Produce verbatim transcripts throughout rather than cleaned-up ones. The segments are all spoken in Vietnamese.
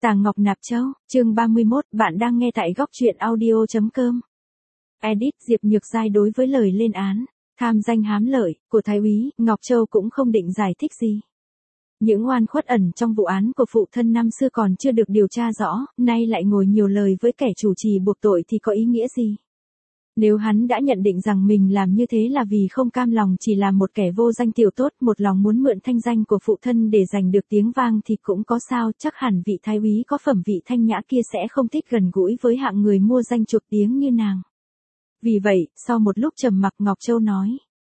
Tàng Ngọc Nạp Châu, chương ba mươi mốt, bạn đang nghe tại góc truyện audio chấm com. Edit Diệp Nhược Giai đối với lời lên án, tham danh hám lợi, của Thái úy Ngọc Châu cũng không định giải thích gì. Những oan khuất ẩn trong vụ án của phụ thân năm xưa còn chưa được điều tra rõ, nay lại ngồi nhiều lời với kẻ chủ trì buộc tội thì có ý nghĩa gì? Nếu hắn đã nhận định rằng mình làm như thế là vì không cam lòng chỉ là một kẻ vô danh tiểu tốt, một lòng muốn mượn thanh danh của phụ thân để giành được tiếng vang thì cũng có sao, chắc hẳn vị thái úy có phẩm vị thanh nhã kia sẽ không thích gần gũi với hạng người mua danh chuộc tiếng như nàng. Vì vậy, sau một lúc trầm mặc, Ngọc Châu nói.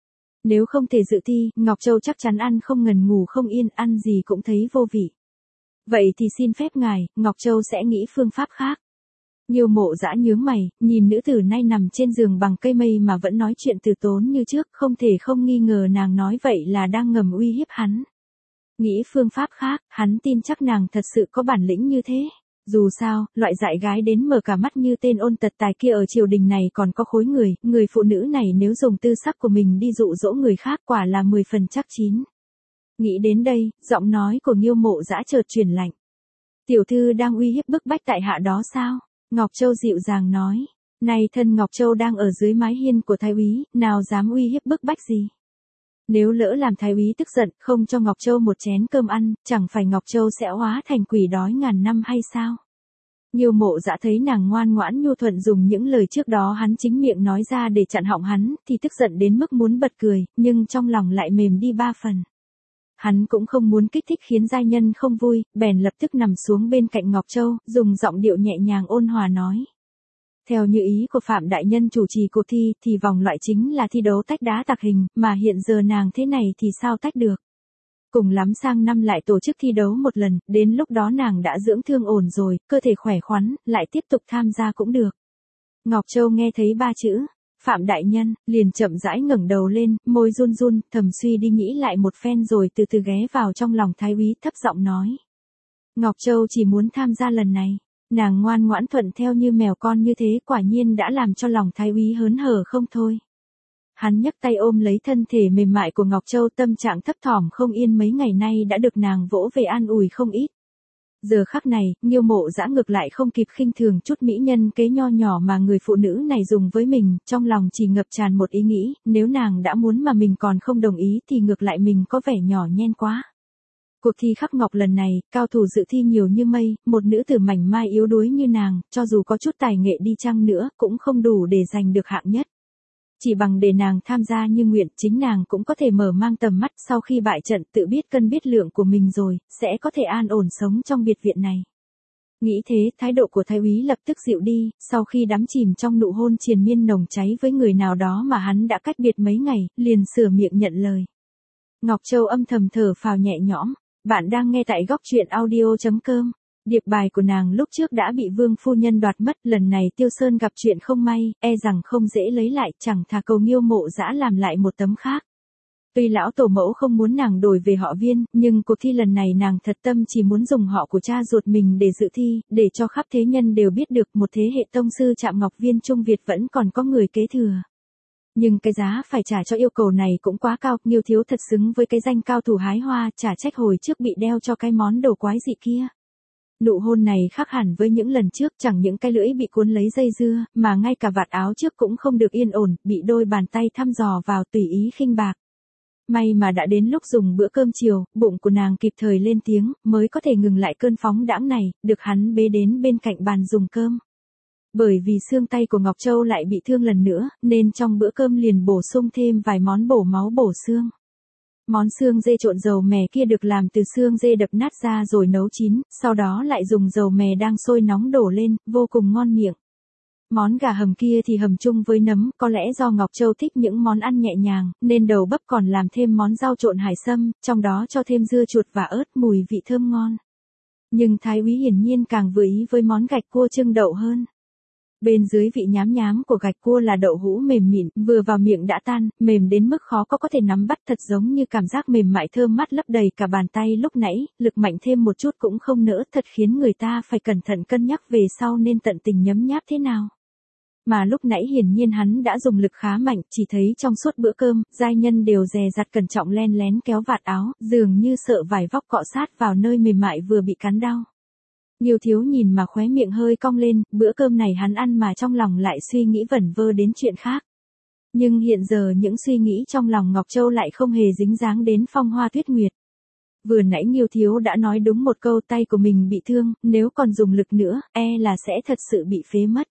Nếu không thể dự thi, Ngọc Châu chắc chắn ăn không ngần ngủ không yên, ăn gì cũng thấy vô vị. Vậy thì xin phép ngài, Ngọc Châu sẽ nghĩ phương pháp khác. Nhiều Mộ Dã nhướng mày, nhìn nữ tử nay nằm trên giường bằng cây mây mà vẫn nói chuyện từ tốn như trước, không thể không nghi ngờ nàng nói vậy là đang ngầm uy hiếp hắn. Nghĩ phương pháp khác, hắn tin chắc nàng thật sự có bản lĩnh như thế. Dù sao, loại dại gái đến mở cả mắt như tên Ôn Tật Tài kia ở triều đình này còn có khối người, người phụ nữ này nếu dùng tư sắc của mình đi dụ dỗ người khác quả là mười phần chắc chín. Nghĩ đến đây, giọng nói của Nghiêu Mộ Dã chợt chuyển lạnh. Tiểu thư đang uy hiếp bức bách tại hạ đó sao? Ngọc Châu dịu dàng nói, nay thân Ngọc Châu đang ở dưới mái hiên của thái úy, nào dám uy hiếp bức bách gì. Nếu lỡ làm thái úy tức giận, không cho Ngọc Châu một chén cơm ăn, chẳng phải Ngọc Châu sẽ hóa thành quỷ đói ngàn năm hay sao? Nhiều Mộ Dã thấy nàng ngoan ngoãn nhu thuận dùng những lời trước đó hắn chính miệng nói ra để chặn họng hắn, thì tức giận đến mức muốn bật cười, nhưng trong lòng lại mềm đi ba phần. Hắn cũng không muốn kích thích khiến giai nhân không vui, bèn lập tức nằm xuống bên cạnh Ngọc Châu, dùng giọng điệu nhẹ nhàng ôn hòa nói. Theo như ý của Phạm đại nhân chủ trì cuộc thi thì vòng loại chính là thi đấu tách đá tạc hình, mà hiện giờ nàng thế này thì sao tách được. Cùng lắm sang năm lại tổ chức thi đấu một lần, đến lúc đó nàng đã dưỡng thương ổn rồi, cơ thể khỏe khoắn, lại tiếp tục tham gia cũng được. Ngọc Châu nghe thấy ba chữ Phạm đại nhân, liền chậm rãi ngẩng đầu lên, môi run run, thầm suy đi nghĩ lại một phen rồi từ từ ghé vào trong lòng thái úy, thấp giọng nói. Ngọc Châu chỉ muốn tham gia lần này, nàng ngoan ngoãn thuận theo như mèo con như thế quả nhiên đã làm cho lòng thái úy hớn hở không thôi. Hắn nhấc tay ôm lấy thân thể mềm mại của Ngọc Châu, tâm trạng thấp thỏm không yên mấy ngày nay đã được nàng vỗ về an ủi không ít. Giờ khắc này, Nghiêu Mộ Dã ngược lại không kịp khinh thường chút mỹ nhân kế nho nhỏ mà người phụ nữ này dùng với mình, trong lòng chỉ ngập tràn một ý nghĩ, nếu nàng đã muốn mà mình còn không đồng ý thì ngược lại mình có vẻ nhỏ nhen quá. Cuộc thi Khắc Ngọc lần này, cao thủ dự thi nhiều như mây, một nữ tử mảnh mai yếu đuối như nàng, cho dù có chút tài nghệ đi chăng nữa, cũng không đủ để giành được hạng nhất. Chỉ bằng để nàng tham gia như nguyện, chính nàng cũng có thể mở mang tầm mắt, sau khi bại trận tự biết cân biết lượng của mình rồi, sẽ có thể an ổn sống trong biệt viện này. Nghĩ thế, thái độ của thái úy lập tức dịu đi, sau khi đắm chìm trong nụ hôn triền miên nồng cháy với người nào đó mà hắn đã cách biệt mấy ngày, liền sửa miệng nhận lời. Ngọc Châu âm thầm thở phào nhẹ nhõm, bạn đang nghe tại góc truyện audio chấm com. Điệp bài của nàng lúc trước đã bị Vương phu nhân đoạt mất, lần này Tiêu Sơn gặp chuyện không may, e rằng không dễ lấy lại, chẳng thà cầu Nghiêu Mộ Dã làm lại một tấm khác. Tuy lão tổ mẫu không muốn nàng đổi về họ Viên, nhưng cuộc thi lần này nàng thật tâm chỉ muốn dùng họ của cha ruột mình để dự thi, để cho khắp thế nhân đều biết được một thế hệ tông sư Trạm Ngọc Viên Trung Việt vẫn còn có người kế thừa. Nhưng cái giá phải trả cho yêu cầu này cũng quá cao, Nghiêu thiếu thật xứng với cái danh cao thủ hái hoa, chả trách hồi trước bị đeo cho cái món đồ quái dị kia. Nụ hôn này khác hẳn với những lần trước, chẳng những cái lưỡi bị cuốn lấy dây dưa, mà ngay cả vạt áo trước cũng không được yên ổn, bị đôi bàn tay thăm dò vào tùy ý khinh bạc. May mà đã đến lúc dùng bữa cơm chiều, bụng của nàng kịp thời lên tiếng, mới có thể ngừng lại cơn phóng đãng này, được hắn bế đến bên cạnh bàn dùng cơm. Bởi vì xương tay của Ngọc Châu lại bị thương lần nữa, nên trong bữa cơm liền bổ sung thêm vài món bổ máu bổ xương. Món xương dê trộn dầu mè kia được làm từ xương dê đập nát ra rồi nấu chín, sau đó lại dùng dầu mè đang sôi nóng đổ lên, vô cùng ngon miệng. Món gà hầm kia thì hầm chung với nấm, có lẽ do Ngọc Châu thích những món ăn nhẹ nhàng, nên đầu bếp còn làm thêm món rau trộn hải sâm, trong đó cho thêm dưa chuột và ớt, mùi vị thơm ngon. Nhưng thái úy hiển nhiên càng vừa ý với món gạch cua trưng đậu hơn. Bên dưới vị nhám nhám của gạch cua là đậu hũ mềm mịn, vừa vào miệng đã tan, mềm đến mức khó có có thể nắm bắt, thật giống như cảm giác mềm mại thơm mát lấp đầy cả bàn tay lúc nãy, lực mạnh thêm một chút cũng không nỡ, thật khiến người ta phải cẩn thận cân nhắc về sau nên tận tình nhấm nháp thế nào. Mà lúc nãy hiển nhiên hắn đã dùng lực khá mạnh, chỉ thấy trong suốt bữa cơm, giai nhân đều dè dặt cẩn trọng len lén kéo vạt áo, dường như sợ vải vóc cọ sát vào nơi mềm mại vừa bị cắn đau. Nghiêu Thiếu nhìn mà khóe miệng hơi cong lên, bữa cơm này hắn ăn mà trong lòng lại suy nghĩ vẩn vơ đến chuyện khác. Nhưng hiện giờ những suy nghĩ trong lòng Ngọc Châu lại không hề dính dáng đến Phong Hoa Tuyết Nguyệt. Vừa nãy Nghiêu Thiếu đã nói đúng một câu, tay của mình bị thương, nếu còn dùng lực nữa, e là sẽ thật sự bị phế mất.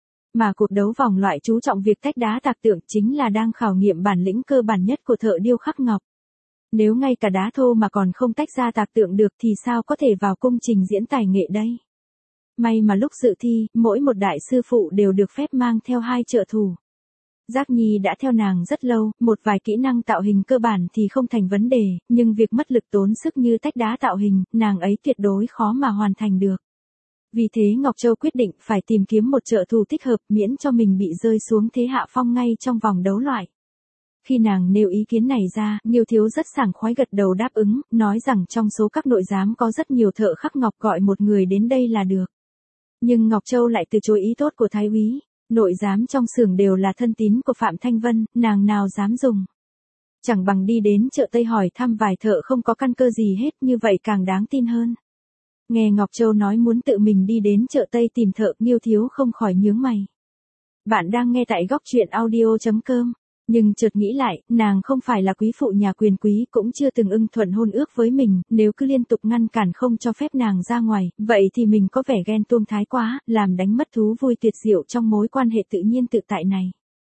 Mà cuộc đấu vòng loại chú trọng việc tách đá tạc tượng chính là đang khảo nghiệm bản lĩnh cơ bản nhất của thợ điêu khắc ngọc. Nếu ngay cả đá thô mà còn không tách ra tạc tượng được thì sao có thể vào cung trình diễn tài nghệ đây? May mà lúc dự thi, mỗi một đại sư phụ đều được phép mang theo hai trợ thủ. Giác Nhi đã theo nàng rất lâu, một vài kỹ năng tạo hình cơ bản thì không thành vấn đề, nhưng việc mất lực tốn sức như tách đá tạo hình, nàng ấy tuyệt đối khó mà hoàn thành được. Vì thế Ngọc Châu quyết định phải tìm kiếm một trợ thủ thích hợp miễn cho mình bị rơi xuống thế hạ phong ngay trong vòng đấu loại. Khi nàng nêu ý kiến này ra, Nghiêu Thiếu rất sảng khoái gật đầu đáp ứng, nói rằng trong số các nội giám có rất nhiều thợ khắc ngọc, gọi một người đến đây là được. Nhưng Ngọc Châu lại từ chối ý tốt của Thái úy. Nội giám trong xưởng đều là thân tín của Phạm Thanh Vân, nàng nào dám dùng. Chẳng bằng đi đến chợ Tây hỏi thăm vài thợ không có căn cơ gì hết, như vậy càng đáng tin hơn. Nghe Ngọc Châu nói muốn tự mình đi đến chợ Tây tìm thợ, Nghiêu Thiếu không khỏi nhướng mày. Bạn đang nghe tại góc truyện audio chấm com. Nhưng chợt nghĩ lại, nàng không phải là quý phụ nhà quyền quý, cũng chưa từng ưng thuận hôn ước với mình, nếu cứ liên tục ngăn cản không cho phép nàng ra ngoài, vậy thì mình có vẻ ghen tuông thái quá, làm đánh mất thú vui tuyệt diệu trong mối quan hệ tự nhiên tự tại này.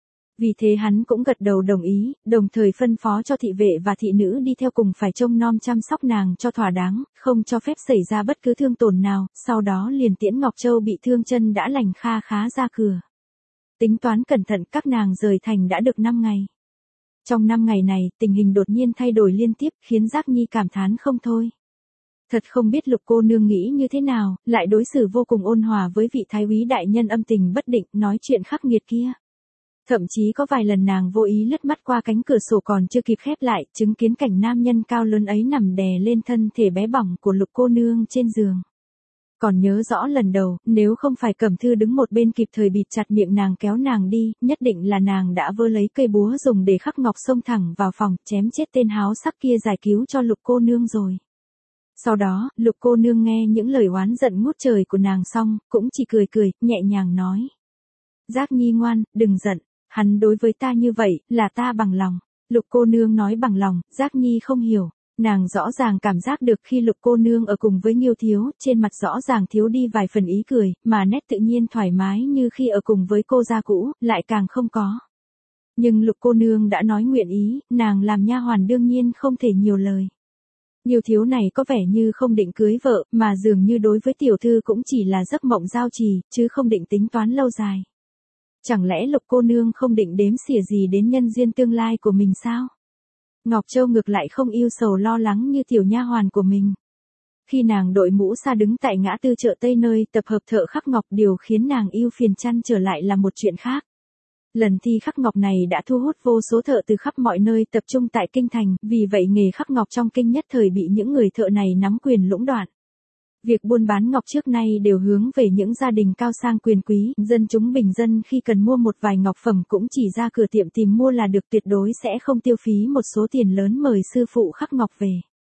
Vì thế hắn cũng gật đầu đồng ý, đồng thời phân phó cho thị vệ và thị nữ đi theo cùng phải trông nom chăm sóc nàng cho thỏa đáng, không cho phép xảy ra bất cứ thương tổn nào, sau đó liền tiễn Ngọc Châu bị thương chân đã lành kha khá ra cửa. Tính toán cẩn thận các nàng rời thành đã được năm ngày. Trong năm ngày này, tình hình đột nhiên thay đổi liên tiếp khiến Giác Nhi cảm thán không thôi. Thật không biết Lục cô nương nghĩ như thế nào, lại đối xử vô cùng ôn hòa với vị thái úy đại nhân âm tình bất định, nói chuyện khắc nghiệt kia. Thậm chí có vài lần nàng vô ý lướt mắt qua cánh cửa sổ còn chưa kịp khép lại, chứng kiến cảnh nam nhân cao lớn ấy nằm đè lên thân thể bé bỏng của Lục cô nương trên giường. Còn nhớ rõ lần đầu, nếu không phải Cẩm Thư đứng một bên kịp thời bịt chặt miệng nàng kéo nàng đi, nhất định là nàng đã vơ lấy cây búa dùng để khắc ngọc xông thẳng vào phòng, chém chết tên háo sắc kia giải cứu cho Lục cô nương rồi. Sau đó, Lục cô nương nghe những lời oán giận ngút trời của nàng xong, cũng chỉ cười cười, nhẹ nhàng nói. Giác Nhi ngoan, đừng giận, hắn đối với ta như vậy, là ta bằng lòng. Lục cô nương nói bằng lòng, Giác Nhi không hiểu. Nàng rõ ràng cảm giác được khi Lục cô nương ở cùng với Nghiêu Thiếu, trên mặt rõ ràng thiếu đi vài phần ý cười, mà nét tự nhiên thoải mái như khi ở cùng với cô gia cũ, lại càng không có. Nhưng Lục cô nương đã nói nguyện ý, nàng làm nha hoàn đương nhiên không thể nhiều lời. Nghiêu Thiếu này có vẻ như không định cưới vợ, mà dường như đối với tiểu thư cũng chỉ là giấc mộng giao trì, chứ không định tính toán lâu dài. Chẳng lẽ Lục cô nương không định đếm xỉa gì đến nhân duyên tương lai của mình sao? Ngọc Châu ngược lại không yêu sầu lo lắng như tiểu nha hoàn của mình. Khi nàng đội mũ sa đứng tại ngã tư chợ Tây nơi tập hợp thợ khắc ngọc, điều khiến nàng yêu phiền chăn trở lại là một chuyện khác. Lần thi khắc ngọc này đã thu hút vô số thợ từ khắp mọi nơi tập trung tại kinh thành, vì vậy nghề khắc ngọc trong kinh nhất thời bị những người thợ này nắm quyền lũng đoạn. Việc buôn bán ngọc trước nay đều hướng về những gia đình cao sang quyền quý, dân chúng bình dân khi cần mua một vài ngọc phẩm cũng chỉ ra cửa tiệm tìm mua là được, tuyệt đối sẽ không tiêu phí một số tiền lớn mời sư phụ khắc ngọc về.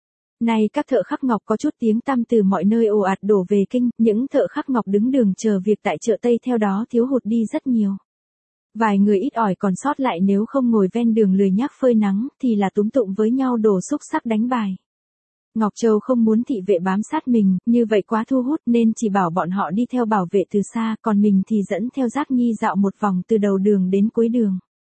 Nay các thợ khắc ngọc có chút tiếng tăm từ mọi nơi ồ ạt đổ về kinh, những thợ khắc ngọc đứng đường chờ việc tại chợ Tây theo đó thiếu hụt đi rất nhiều. Vài người ít ỏi còn sót lại nếu không ngồi ven đường lười nhác phơi nắng thì là túm tụm với nhau đổ xúc sắc đánh bài. Ngọc Châu không muốn thị vệ bám sát mình, như vậy quá thu hút nên chỉ bảo bọn họ đi theo bảo vệ từ xa, còn mình thì dẫn theo Giác Nhi dạo một vòng từ đầu đường đến cuối đường.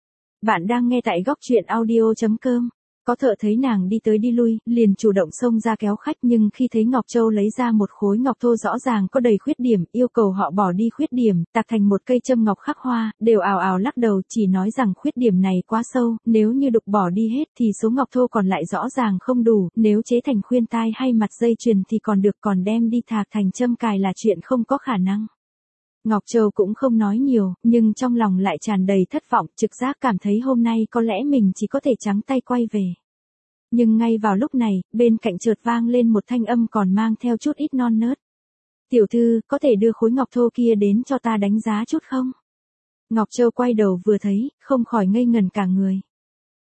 Bạn đang nghe tại góc truyện audio chấm com. Có thợ thấy nàng đi tới đi lui, liền chủ động xông ra kéo khách, nhưng khi thấy Ngọc Châu lấy ra một khối ngọc thô rõ ràng có đầy khuyết điểm, yêu cầu họ bỏ đi khuyết điểm, tạc thành một cây châm ngọc khắc hoa, đều ào ào lắc đầu, chỉ nói rằng khuyết điểm này quá sâu, nếu như đục bỏ đi hết thì số ngọc thô còn lại rõ ràng không đủ, nếu chế thành khuyên tai hay mặt dây chuyền thì còn được, còn đem đi thạc thành châm cài là chuyện không có khả năng. Ngọc Châu cũng không nói nhiều, nhưng trong lòng lại tràn đầy thất vọng, trực giác cảm thấy hôm nay có lẽ mình chỉ có thể trắng tay quay về. Nhưng ngay vào lúc này, bên cạnh chợt vang lên một thanh âm còn mang theo chút ít non nớt. Tiểu thư, có thể đưa khối ngọc thô kia đến cho ta đánh giá chút không? Ngọc Châu quay đầu vừa thấy, không khỏi ngây ngẩn cả người.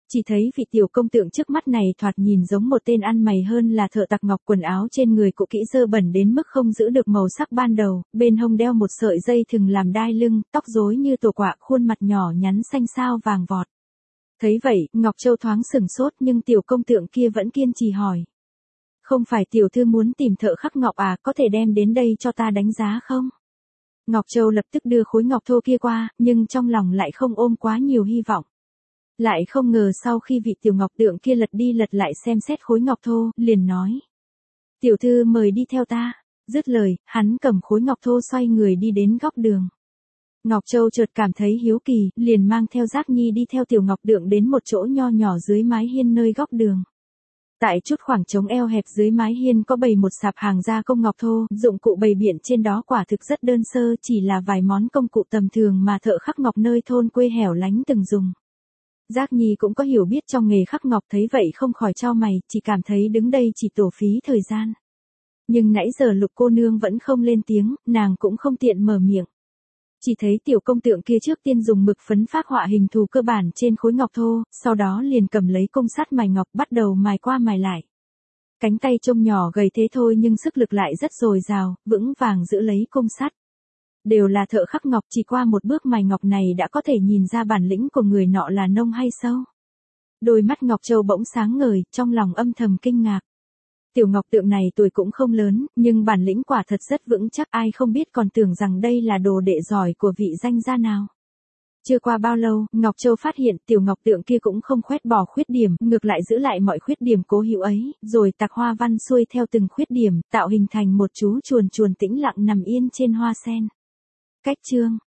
Chỉ thấy vị tiểu công tượng trước mắt này thoạt nhìn giống một tên ăn mày hơn là thợ tặc ngọc, quần áo trên người cũ kỹ dơ bẩn đến mức không giữ được màu sắc ban đầu, bên hông đeo một sợi dây thừng làm đai lưng, tóc rối như tổ quạ, khuôn mặt nhỏ nhắn xanh xao vàng vọt. Thấy vậy, Ngọc Châu thoáng sừng sốt nhưng tiểu công tượng kia vẫn kiên trì hỏi. Không phải tiểu thư muốn tìm thợ khắc ngọc à, có thể đem đến đây cho ta đánh giá không? Ngọc Châu lập tức đưa khối ngọc thô kia qua, nhưng trong lòng lại không ôm quá nhiều hy vọng. Lại không ngờ sau khi vị tiểu ngọc tượng kia lật đi lật lại xem xét khối ngọc thô, liền nói. Tiểu thư mời đi theo ta. Dứt lời, hắn cầm khối ngọc thô xoay người đi đến góc đường. Ngọc Châu chợt cảm thấy hiếu kỳ, liền mang theo Giác Nhi đi theo tiểu ngọc tượng đến một chỗ nho nhỏ dưới mái hiên nơi góc đường. Tại chút khoảng trống eo hẹp dưới mái hiên có bày một sạp hàng gia công ngọc thô, dụng cụ bày biện trên đó quả thực rất đơn sơ, chỉ là vài món công cụ tầm thường mà thợ khắc ngọc nơi thôn quê hẻo lánh từng dùng. Giác Nhi cũng có hiểu biết trong nghề khắc ngọc, thấy vậy không khỏi chau mày, chỉ cảm thấy đứng đây chỉ tổ phí thời gian. Nhưng nãy giờ Lục cô nương vẫn không lên tiếng, nàng cũng không tiện mở miệng. Chỉ thấy tiểu công tượng kia trước tiên dùng mực phấn phác họa hình thù cơ bản trên khối ngọc thô, sau đó liền cầm lấy công sắt mài ngọc bắt đầu mài qua mài lại. Cánh tay trông nhỏ gầy thế thôi nhưng sức lực lại rất dồi dào, vững vàng giữ lấy công sắt. Đều là thợ khắc ngọc, chỉ qua một bước mài ngọc này đã có thể nhìn ra bản lĩnh của người nọ là nông hay sâu. Đôi mắt Ngọc Châu bỗng sáng ngời, trong lòng âm thầm kinh ngạc. Tiểu ngọc tượng này tuổi cũng không lớn, nhưng bản lĩnh quả thật rất vững chắc, ai không biết còn tưởng rằng đây là đồ đệ giỏi của vị danh gia nào. Chưa qua bao lâu, Ngọc Châu phát hiện tiểu ngọc tượng kia cũng không khoét bỏ khuyết điểm, ngược lại giữ lại mọi khuyết điểm cố hữu ấy, rồi tạc hoa văn xuôi theo từng khuyết điểm, tạo hình thành một chú chuồn chuồn tĩnh lặng nằm yên trên hoa sen. Cách chương